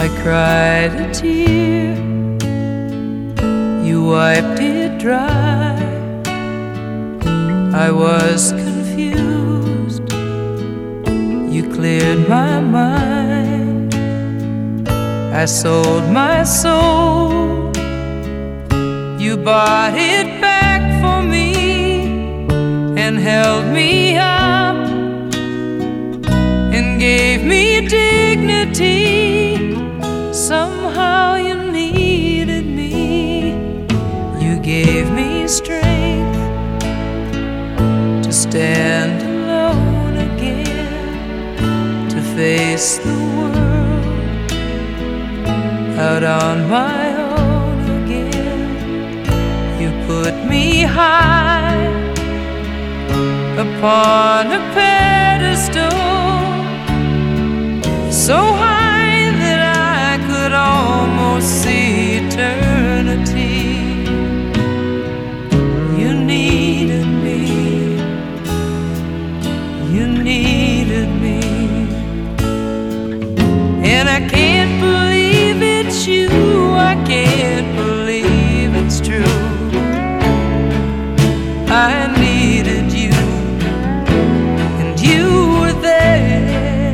cried a tear, you wiped it dry. I was confused, you cleared my mind. I sold my soul, you bought it back for me and held me up and gave me dignity. Somehow you needed me, you gave me strength to stand alone again, to face the world out on my own again. You put me high upon a pedestal, so high that I could almost see eternity. You needed me, you needed me, and I can't believe it's you, I can't believe it's true. I needed you, and you were there,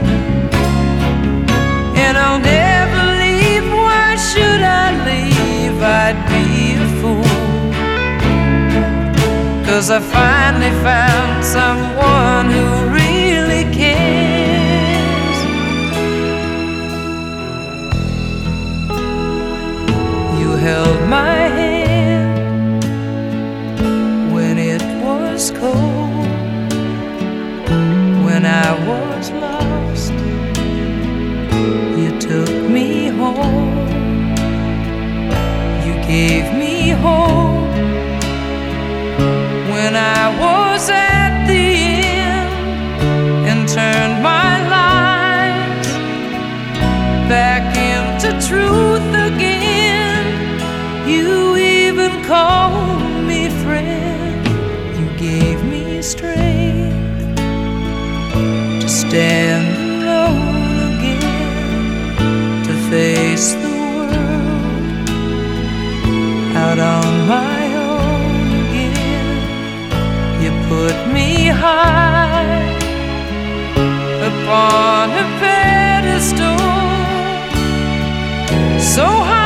and I'll never leave. Why should I leave? I'd be a fool, 'cause I finally found someone who really cares. You held my hand when it was cold, when I was lost. You took me home, you gave me hope when I was at the end, and turned my life back into truth again. You even called me friend, you gave me strength to stand alone again, to face the world out on my own again. You put me high upon a pedestal, so high